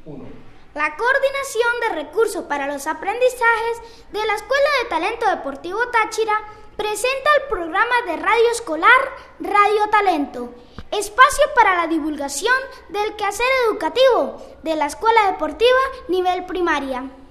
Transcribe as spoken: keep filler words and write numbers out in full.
uno. La Coordinación de Recursos para los Aprendizajes de la Escuela de Talento Deportivo Táchira presenta el programa de radio escolar Radio Talento, espacio para la divulgación del quehacer educativo de la Escuela Deportiva nivel primaria.